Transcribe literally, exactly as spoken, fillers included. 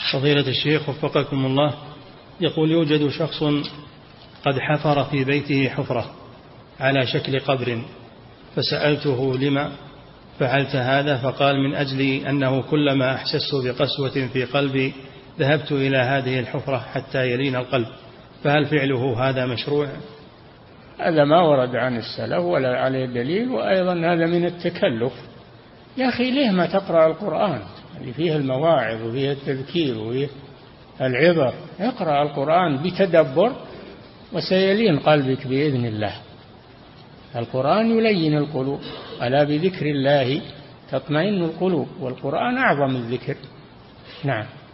فضيلة الشيخ وفقكم الله، يقول يوجد شخص قد حفر في بيته حفرة على شكل قبر، فسألته لما فعلت هذا؟ فقال من أجل أنه كلما أحسست بقسوة في قلبي ذهبت إلى هذه الحفرة حتى يلين القلب، فهل فعله هذا مشروع؟ هذا ما ورد عن السلف ولا عليه دليل، وأيضا هذا من التكلف. يا أخي ليه ما تقرأ القرآن اللي فيه المواعظ وفيه التذكير وفيه العبر؟ اقرأ القرآن بتدبر وسيلين قلبك بإذن الله. القرآن يلين القلوب، ألا بذكر الله تطمئن القلوب، والقرآن أعظم الذكر. نعم.